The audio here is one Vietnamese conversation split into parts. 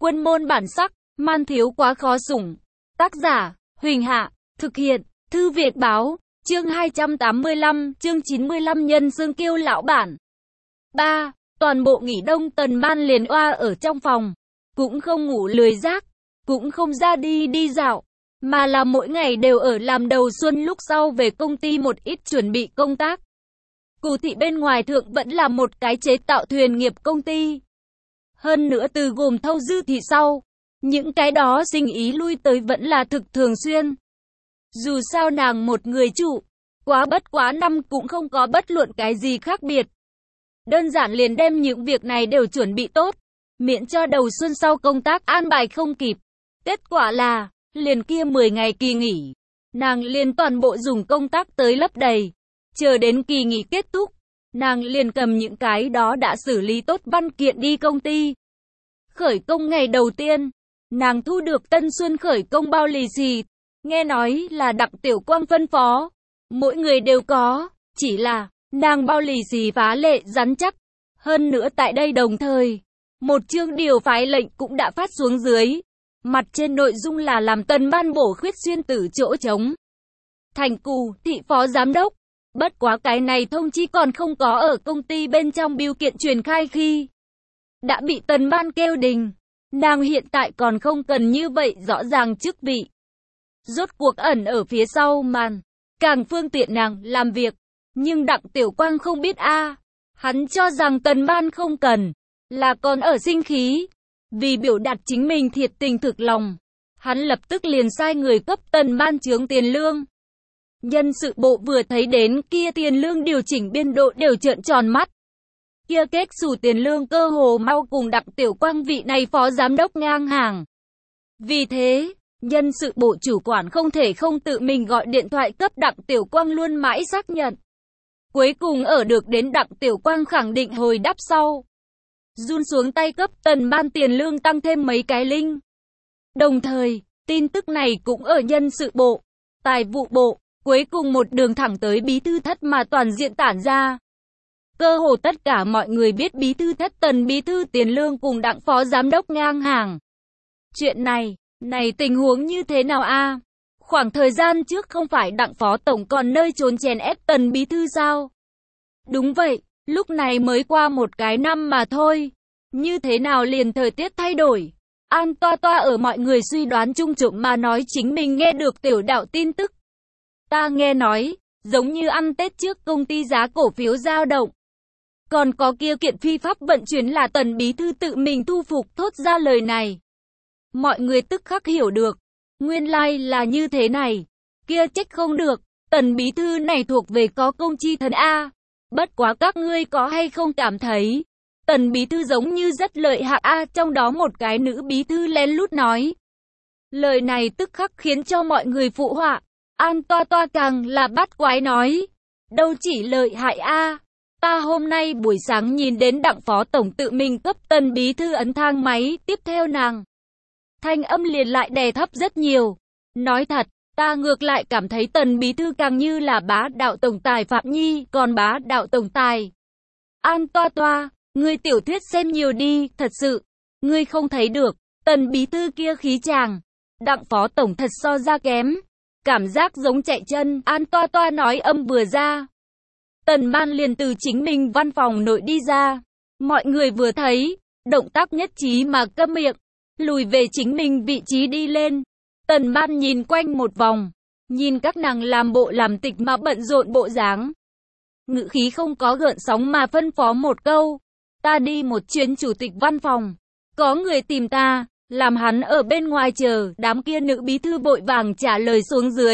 Quân môn bản sắc, man thiếu quá khó sủng. Tác giả, Huỳnh Hạ, thực hiện, Thư Việt Báo, chương 285, chương 95 Nhân xương kiêu lão bản. 3. Toàn bộ nghỉ đông Tần Ban liền oa ở trong phòng, cũng không ngủ lười giác, cũng không ra đi dạo, mà là mỗi ngày đều ở làm đầu xuân, lúc sau về công ty một ít chuẩn bị công tác. Cụ thị bên ngoài thượng vẫn là một cái chế tạo thuyền nghiệp công ty. Hơn nữa từ gồm thâu dư thị sau, những cái đó sinh ý lui tới vẫn là thực thường xuyên. Dù sao nàng một người chủ, bất quá năm cũng không có bất luận cái gì khác biệt. Đơn giản liền đem những việc này đều chuẩn bị tốt, miễn cho đầu xuân sau công tác an bài không kịp. Kết quả là, liền kia 10 ngày kỳ nghỉ, nàng liền toàn bộ dùng công tác tới lấp đầy. Chờ đến kỳ nghỉ kết thúc, nàng liền cầm những cái đó đã xử lý tốt văn kiện đi công ty. Khởi công ngày đầu tiên, nàng thu được Tân Xuân khởi công bao lì xì, nghe nói là Đặng Tiểu Quang phân phó, mỗi người đều có, chỉ là nàng bao lì xì phá lệ rắn chắc. Hơn nữa tại đây đồng thời, một chương điều phái lệnh cũng đã phát xuống dưới, mặt trên nội dung là làm Tần Ban bổ khuyết xuyên tử chỗ trống thành Cù thị phó giám đốc. Bất quá cái này thông chi còn không có ở công ty bên trong bưu kiện truyền khai khi đã bị Tần Ban kêu đình. Nàng hiện tại còn không cần như vậy rõ ràng chức vị, rốt cuộc ẩn ở phía sau màn, càng phương tiện nàng làm việc. Nhưng Đặng Tiểu Quang không biết hắn cho rằng Tần Ban không cần, là còn ở sinh khí. Vì biểu đạt chính mình thiệt tình thực lòng, hắn lập tức liền sai người cấp Tần Ban chướng tiền lương. Nhân sự bộ vừa thấy đến kia tiền lương điều chỉnh biên độ đều trợn tròn mắt. Kia kết xù tiền lương cơ hồ mau cùng Đặng Tiểu Quang vị này phó giám đốc ngang hàng. Vì thế, nhân sự bộ chủ quản không thể không tự mình gọi điện thoại cấp Đặng Tiểu Quang luôn mãi xác nhận. Cuối cùng ở được đến Đặng Tiểu Quang khẳng định hồi đáp sau, run xuống tay cấp Tần Ban tiền lương tăng thêm mấy cái linh. Đồng thời, tin tức này cũng ở nhân sự bộ, tài vụ bộ, cuối cùng một đường thẳng tới bí thư thất mà toàn diện tản ra. Cơ hồ tất cả mọi người biết bí thư thất Tần bí thư tiền lương cùng Đặng phó giám đốc ngang hàng. Chuyện này tình huống như thế nào Khoảng thời gian trước không phải Đặng phó tổng còn nơi trốn chèn ép Tần bí thư sao? Đúng vậy, lúc này mới qua một cái năm mà thôi. Như thế nào liền thời tiết thay đổi? An Toa Toa ở mọi người suy đoán chung trộm mà nói chính mình nghe được tiểu đạo tin tức. Ta nghe nói, giống như ăn Tết trước công ty giá cổ phiếu dao động. Còn có kia kiện phi pháp vận chuyển là Tần bí thư tự mình thu phục, thốt ra lời này. Mọi người tức khắc hiểu được, nguyên lai là như thế này. Kia trách không được, Tần bí thư này thuộc về có công chi thần Bất quá các ngươi có hay không cảm thấy Tần bí thư giống như rất lợi hại trong đó một cái nữ bí thư lén lút nói. Lời này tức khắc khiến cho mọi người phụ họa. An Toa Toa càng là bắt quái nói, đâu chỉ lợi hại ta hôm nay buổi sáng nhìn đến Đặng phó tổng tự mình cấp Tần bí thư ấn thang máy, tiếp theo nàng thanh âm liền lại đè thấp rất nhiều. Nói thật, ta ngược lại cảm thấy Tần bí thư càng như là bá đạo tổng tài Phạm Nhi, còn bá đạo tổng tài. An Toa Toa, ngươi tiểu thuyết xem nhiều đi, thật sự, ngươi không thấy được, Tần bí thư kia khí chàng, Đặng phó tổng thật so ra kém. Cảm giác giống chạy chân, An Toa Toa nói âm vừa ra. Tần Ban liền từ chính mình văn phòng nội đi ra. Mọi người vừa thấy, động tác nhất trí mà câm miệng, lùi về chính mình vị trí đi lên. Tần Ban nhìn quanh một vòng, nhìn các nàng làm bộ làm tịch mà bận rộn bộ dáng. Ngữ khí không có gợn sóng mà phân phó một câu. Ta đi một chuyến chủ tịch văn phòng. Có người tìm ta. Làm hắn ở bên ngoài chờ, đám kia nữ bí thư vội vàng trả lời xuống dưới.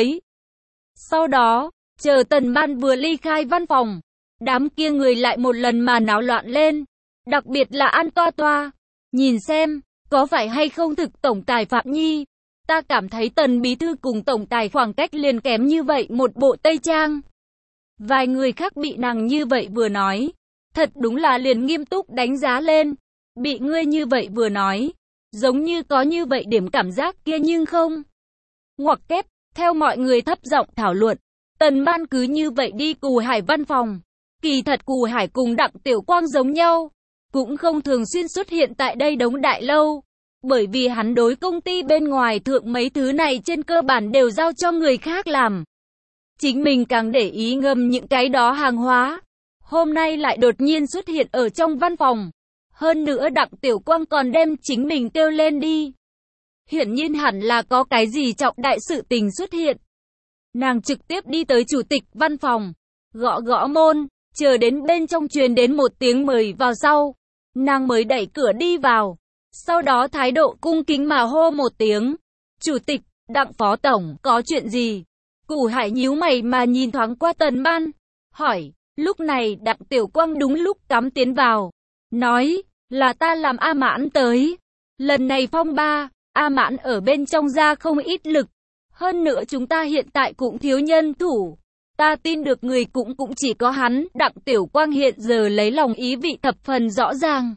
Sau đó, chờ Tần Ban vừa ly khai văn phòng, đám kia người lại một lần mà náo loạn lên. Đặc biệt là An Toa Toa. Nhìn xem, có phải hay không thực tổng tài Phạm Nhi? Ta cảm thấy Tần bí thư cùng tổng tài khoảng cách liền kém như vậy một bộ tây trang. Vài người khác bị nàng như vậy vừa nói, thật đúng là liền nghiêm túc đánh giá lên. Bị ngươi như vậy vừa nói, giống như có như vậy điểm cảm giác kia nhưng không. Ngoặc kép, theo mọi người thấp giọng thảo luận, Tần Ban cứ như vậy đi Cù Hải văn phòng. Kỳ thật Cù Hải cùng Đặng Tiểu Quang giống nhau, cũng không thường xuyên xuất hiện tại đây đống đại lâu. Bởi vì hắn đối công ty bên ngoài thượng mấy thứ này trên cơ bản đều giao cho người khác làm. Chính mình càng để ý ngâm những cái đó hàng hóa. Hôm nay lại đột nhiên xuất hiện ở trong văn phòng. Hơn nữa Đặng Tiểu Quang còn đem chính mình kêu lên đi. Hiển nhiên hẳn là có cái gì trọng đại sự tình xuất hiện. Nàng trực tiếp đi tới chủ tịch văn phòng, gõ gõ môn, chờ đến bên trong truyền đến một tiếng mời vào sau. Nàng mới đẩy cửa đi vào. Sau đó thái độ cung kính mà hô một tiếng. Chủ tịch, Đặng phó tổng, có chuyện gì? Củ Hải nhíu mày mà nhìn thoáng qua Tần Ban, hỏi. Lúc này Đặng Tiểu Quang đúng lúc cắm tiến vào. Nói, là ta làm A Mãn tới. Lần này phong ba, A Mãn ở bên trong ra không ít lực. Hơn nữa chúng ta hiện tại cũng thiếu nhân thủ. Ta tin được người cũng chỉ có hắn. Đặng Tiểu Quang hiện giờ lấy lòng ý vị thập phần rõ ràng.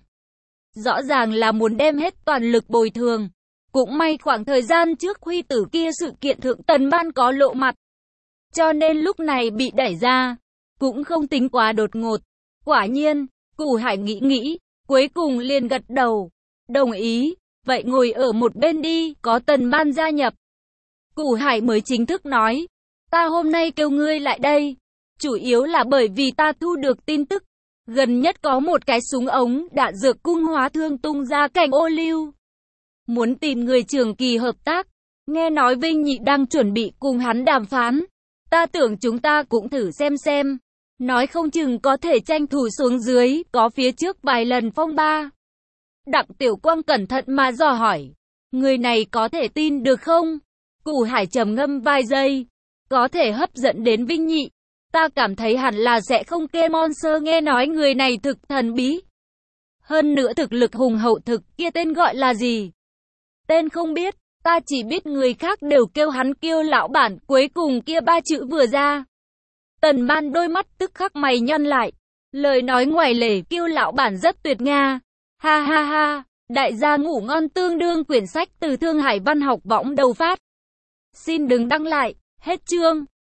Rõ ràng là muốn đem hết toàn lực bồi thường. Cũng may khoảng thời gian trước Huy tử kia sự kiện thượng Tần Ban có lộ mặt. Cho nên lúc này bị đẩy ra. Cũng không tính quá đột ngột. Quả nhiên, Củ Hải nghĩ, cuối cùng liền gật đầu. Đồng ý, vậy ngồi ở một bên đi, có Tần Ban gia nhập. Củ Hải mới chính thức nói, ta hôm nay kêu ngươi lại đây. Chủ yếu là bởi vì ta thu được tin tức. Gần nhất có một cái súng ống đạn dược cung hóa thương tung ra cảnh ô liu. Muốn tìm người trường kỳ hợp tác. Nghe nói Vinh Nhị đang chuẩn bị cùng hắn đàm phán. Ta tưởng chúng ta cũng thử xem. Nói không chừng có thể tranh thủ xuống dưới, có phía trước vài lần phong ba. Đặng Tiểu Quang cẩn thận mà dò hỏi. Người này có thể tin được không? Củ Hải trầm ngâm vài giây. Có thể hấp dẫn đến Vinh Nhị. Ta cảm thấy hẳn là sẽ không kê monster, nghe nói người này thực thần bí. Hơn nữa thực lực hùng hậu thực, kia tên gọi là gì? Tên không biết, ta chỉ biết người khác đều kêu hắn Kiêu lão bản, cuối cùng kia ba chữ vừa ra. Tần Ban đôi mắt tức khắc mày nhăn lại. Lời nói ngoài lề, Kiêu lão bản rất tuyệt nga. Ha ha ha, đại gia ngủ ngon tương đương quyển sách từ Thương Hải Văn học võng đầu phát. Xin đừng đăng lại, hết chương.